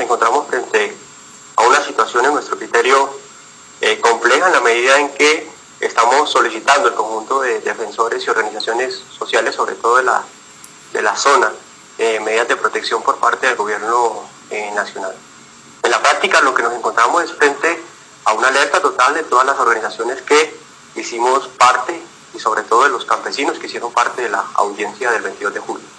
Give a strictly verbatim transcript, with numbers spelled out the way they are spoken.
encontramos frente a una situación en nuestro criterio eh, compleja en la medida en que estamos solicitando el conjunto de defensores y organizaciones sociales, sobre todo de la, de la zona, eh, medidas de protección por parte del gobierno eh, nacional. En la práctica lo que nos encontramos es frente a una alerta total de todas las organizaciones que hicimos parte y sobre todo de los campesinos que hicieron parte de la audiencia del veintidós de julio.